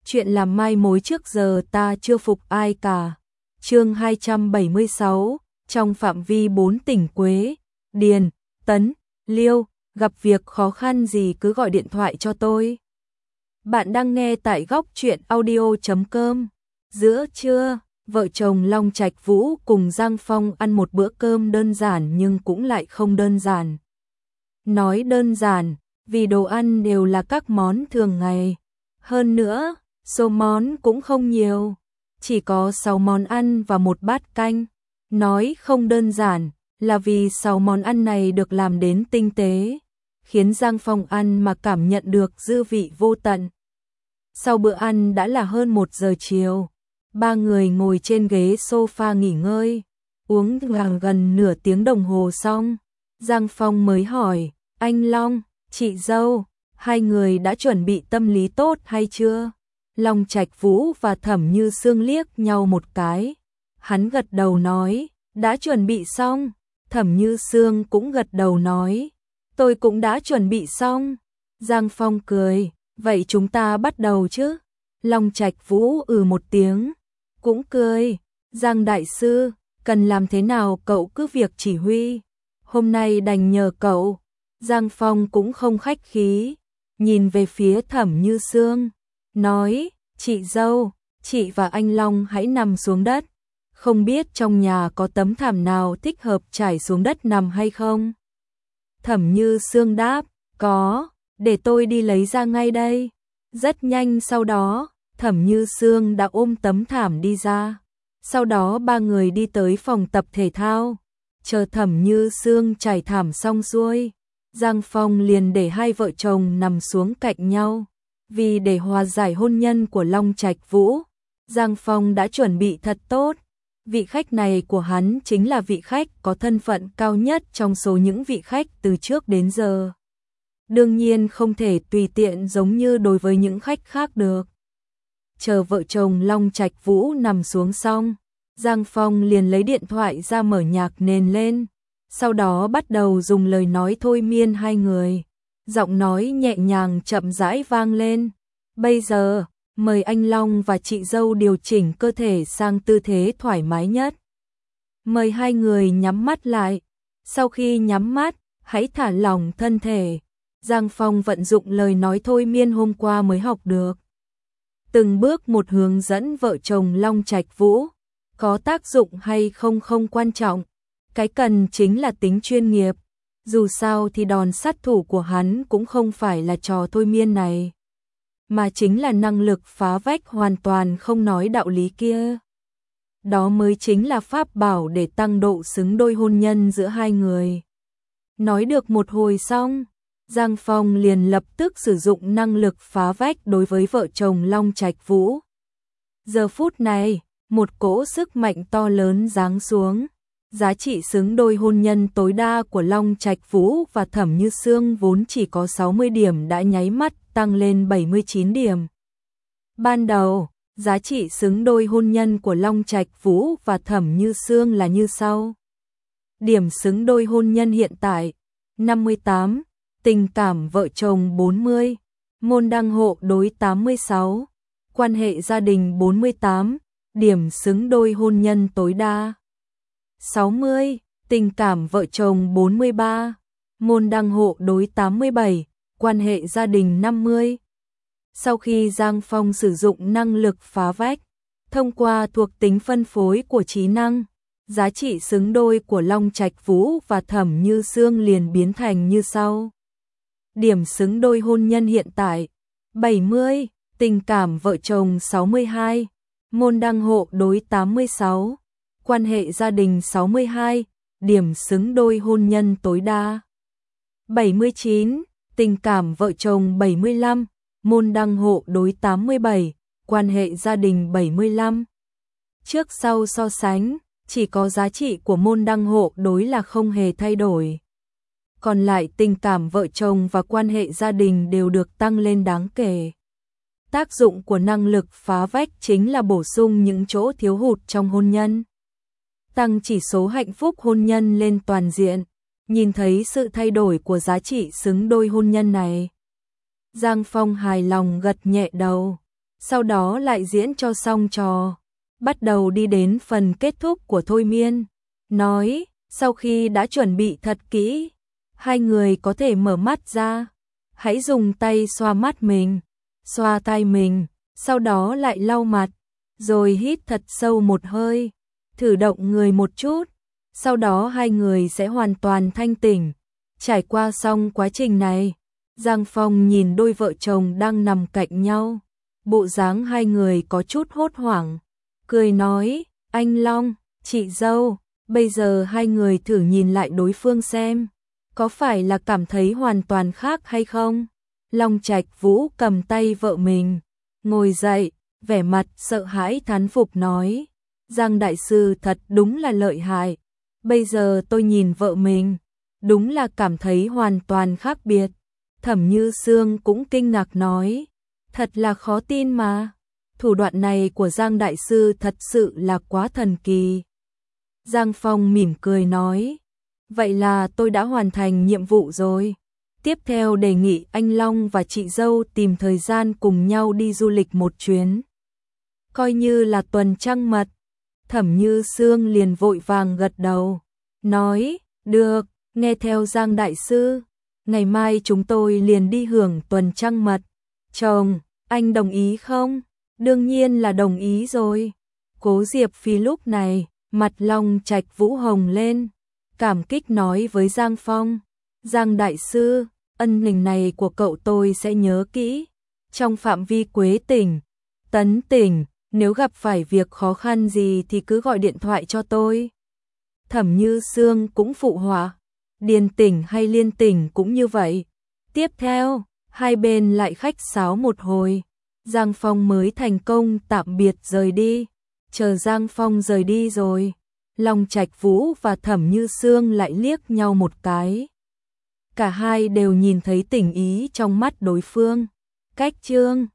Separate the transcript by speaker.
Speaker 1: chuyện làm mai mối trước giờ ta chưa phục ai cả. Chương 276, trong phạm vi 4 tỉnh Quế, Điền, Tấn, Liêu, gặp việc khó khăn gì cứ gọi điện thoại cho tôi. Bạn đang nghe tại góc truyện audio.com. Giữa trưa, vợ chồng Long Trạch Vũ cùng Giang Phong ăn một bữa cơm đơn giản nhưng cũng lại không đơn giản. Nói đơn giản, vì đồ ăn đều là các món thường ngày. Hơn nữa, số món cũng không nhiều, chỉ có 6 món ăn và một bát canh. Nói không đơn giản là vì 6 món ăn này được làm đến tinh tế, khiến Giang Phong ăn mà cảm nhận được dư vị vô tận. Sau bữa ăn đã là hơn 1 giờ chiều, ba người ngồi trên ghế sofa nghỉ ngơi, uống gần nửa tiếng đồng hồ xong, Giang Phong mới hỏi, anh Long, chị dâu, hai người đã chuẩn bị tâm lý tốt hay chưa? Long Trạch Vũ và Thẩm Như Sương liếc nhau một cái. Hắn gật đầu nói, đã chuẩn bị xong. Thẩm Như Sương cũng gật đầu nói, tôi cũng đã chuẩn bị xong. Giang Phong cười, vậy chúng ta bắt đầu chứ? Long Trạch Vũ một tiếng, cũng cười, Giang đại sư, cần làm thế nào cậu cứ việc chỉ huy. Hôm nay đành nhờ cậu. Giang Phong cũng không khách khí, nhìn về phía Thẩm Như Sương, nói, chị dâu, chị và anh Long hãy nằm xuống đất. Không biết trong nhà có tấm thảm nào thích hợp trải xuống đất nằm hay không? Thẩm Như Sương đáp, có, để tôi đi lấy ra ngay đây. Rất nhanh sau đó, Thẩm Như Sương đã ôm tấm thảm đi ra. Sau đó ba người đi tới phòng tập thể thao. Chờ Thẩm Như Sương trải thảm xong xuôi, Giang Phong liền để hai vợ chồng nằm xuống cạnh nhau. Vì để hòa giải hôn nhân của Long Trạch Vũ, Giang Phong đã chuẩn bị thật tốt. Vị khách này của hắn chính là vị khách có thân phận cao nhất trong số những vị khách từ trước đến giờ. Đương nhiên không thể tùy tiện giống như đối với những khách khác được. Chờ vợ chồng Long Trạch Vũ nằm xuống xong, Giang Phong liền lấy điện thoại ra mở nhạc nền lên. Sau đó bắt đầu dùng lời nói thôi miên hai người. Giọng nói nhẹ nhàng chậm rãi vang lên. Bây giờ, mời anh Long và chị dâu điều chỉnh cơ thể sang tư thế thoải mái nhất. Mời hai người nhắm mắt lại. Sau khi nhắm mắt, hãy thả lỏng thân thể. Giang Phong vận dụng lời nói thôi miên hôm qua mới học được. Từng bước một hướng dẫn vợ chồng Long Trạch Vũ. Có tác dụng hay không không quan trọng. Cái cần chính là tính chuyên nghiệp. Dù sao thì đòn sát thủ của hắn cũng không phải là trò thôi miên này, mà chính là năng lực phá vách hoàn toàn không nói đạo lý kia. Đó mới chính là pháp bảo để tăng độ xứng đôi hôn nhân giữa hai người. Nói được một hồi xong, Giang Phong liền lập tức sử dụng năng lực phá vách đối với vợ chồng Long Trạch Vũ. Giờ phút này, một cỗ sức mạnh to lớn giáng xuống. Giá trị xứng đôi hôn nhân tối đa của Long Trạch Vũ và Thẩm Như Sương vốn chỉ có 60 điểm đã nháy mắt tăng lên 79 điểm. Ban đầu, giá trị xứng đôi hôn nhân của Long Trạch Vũ và Thẩm Như Sương là như sau. Điểm xứng đôi hôn nhân hiện tại 58, tình cảm vợ chồng 40, môn đăng hộ đối 86, quan hệ gia đình 48, điểm xứng đôi hôn nhân tối đa 60, tình cảm vợ chồng 43, môn đăng hộ đối 87, quan hệ gia đình 50. Sau khi Giang Phong sử dụng năng lực phá vách, thông qua thuộc tính phân phối của trí năng, giá trị xứng đôi của Long Trạch Vũ và Thẩm Như Sương liền biến thành như sau. Điểm xứng đôi hôn nhân hiện tại 70, tình cảm vợ chồng 62, môn đăng hộ đối 86, quan hệ gia đình 62, điểm xứng đôi hôn nhân tối đa 79, tình cảm vợ chồng 75, môn đăng hộ đối 87, quan hệ gia đình 75. Trước sau so sánh, chỉ có giá trị của môn đăng hộ đối là không hề thay đổi. Còn lại tình cảm vợ chồng và quan hệ gia đình đều được tăng lên đáng kể. Tác dụng của năng lực phá vách chính là bổ sung những chỗ thiếu hụt trong hôn nhân. Tăng chỉ số hạnh phúc hôn nhân lên toàn diện. Nhìn thấy sự thay đổi của giá trị xứng đôi hôn nhân này, Giang Phong hài lòng gật nhẹ đầu. sau đó lại diễn cho xong trò. Bắt đầu đi đến phần kết thúc của thôi miên. Nói, sau khi đã chuẩn bị thật kỹ, hai người có thể mở mắt ra. Hãy dùng tay xoa mắt mình, xoa tai mình, sau đó lại lau mặt, rồi hít thật sâu một hơi, thử động người một chút, sau đó hai người sẽ hoàn toàn thanh tỉnh. Trải qua xong quá trình này, Giang Phong nhìn đôi vợ chồng đang nằm cạnh nhau, bộ dáng hai người có chút hốt hoảng, cười nói, anh Long, chị dâu, bây giờ hai người thử nhìn lại đối phương xem, có phải là cảm thấy hoàn toàn khác hay không? Long Trạch Vũ cầm tay vợ mình, ngồi dậy, vẻ mặt sợ hãi thán phục nói, Giang đại sư thật đúng là lợi hại, bây giờ tôi nhìn vợ mình, đúng là cảm thấy hoàn toàn khác biệt. Thẩm Như Sương cũng kinh ngạc nói, thật là khó tin mà, thủ đoạn này của Giang đại sư thật sự là quá thần kỳ. Giang Phong mỉm cười nói, vậy là tôi đã hoàn thành nhiệm vụ rồi. Tiếp theo đề nghị anh Long và chị dâu tìm thời gian cùng nhau đi du lịch một chuyến. Coi như là tuần trăng mật. Thẩm Như Sương liền vội vàng gật đầu, nói, được, nghe theo Giang đại sư, ngày mai chúng tôi liền đi hưởng tuần trăng mật. Chồng, anh đồng ý không? Đương nhiên là đồng ý rồi. Cố Diệp Phi lúc này, mặt Long Trạch Vũ hồng lên, cảm kích nói với Giang Phong, Giang đại sư, ân tình này của cậu tôi sẽ nhớ kỹ. Trong phạm vi Quế tỉnh, Tấn tỉnh, nếu gặp phải việc khó khăn gì thì cứ gọi điện thoại cho tôi. Thẩm Như Sương cũng phụ họa, Điền tỉnh hay Liên tỉnh cũng như vậy. Tiếp theo, hai bên lại khách sáo một hồi, Giang Phong mới thành công tạm biệt rời đi. Chờ Giang Phong rời đi rồi, Long Trạch Vũ và Thẩm Như Sương lại liếc nhau một cái. Cả hai đều nhìn thấy tình ý trong mắt đối phương. Cách chương